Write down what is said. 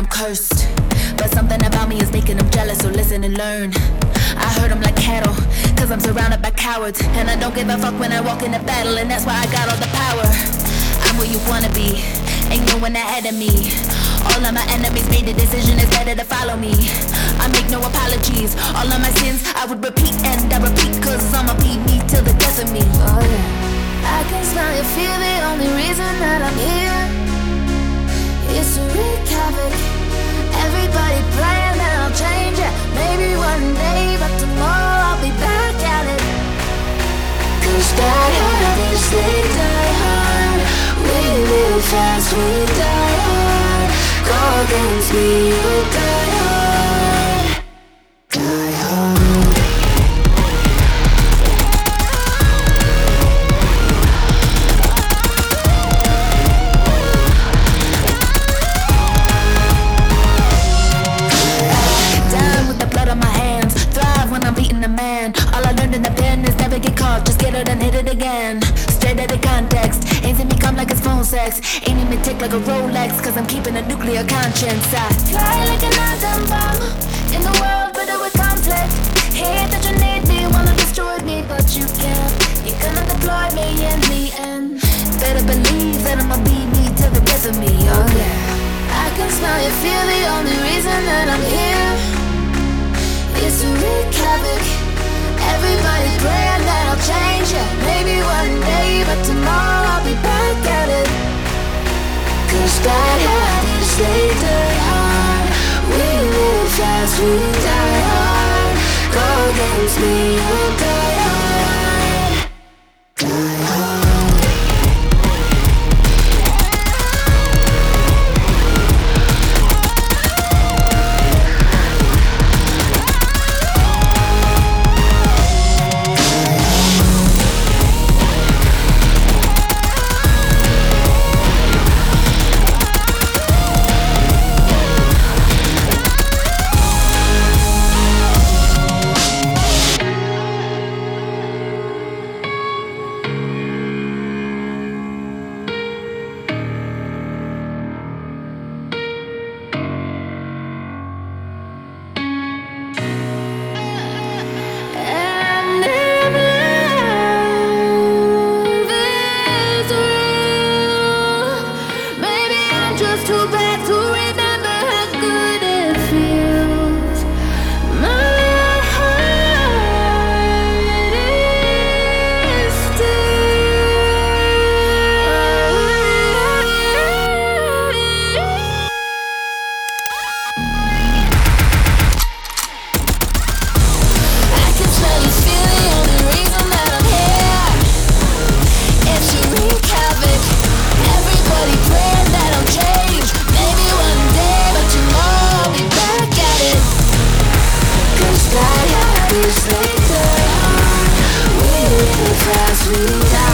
cursed, but something about me is making them jealous, so listen and learn. I hurt them like cattle, cause I'm surrounded by cowards, and I don't give a fuck when I walk in the battle, and that's why I got all the power. I'm where you wanna be, ain't no one ahead of me. All of my enemies made the decision, it's better to follow me. I make no apologies, all of my sins I would repeat, and I repeat, cause I'ma be me till the death of me. Oh yeah, I can smell your fear, the only reason that I'm here is to wreak havoc. Everybody praying that I'll change it, maybe one day, but tomorrow I'll be back at it. Cause die hard, they die hard. We live fast, we die hard. Go against me, you die hard. Die hard. Down with the blood on my hands, thrive when I'm beating a man. All I learned in the pen is never get caught, just get it and hit it again. Straight out of context, ain't seen me come like it's phone sex. Ain't even tick like a Rolex, cause I'm keeping a nuclear conscience. I Fly like an atom bomb in the world, but with conflict. Hate that you need me, wanna destroy me, but you can't. You cannot deploy me in the end. better believe that I'ma be me till the death of me. Oh yeah, I can smell your fear, the only reason that I'm here is to wreak havoc. Everybody praying that I'll change, yeah, maybe one day, but tomorrow I'll be back at it. Cause die hard is they die hard. We live fast, we die hard. Go against me, you'll die hard. Die hard. We die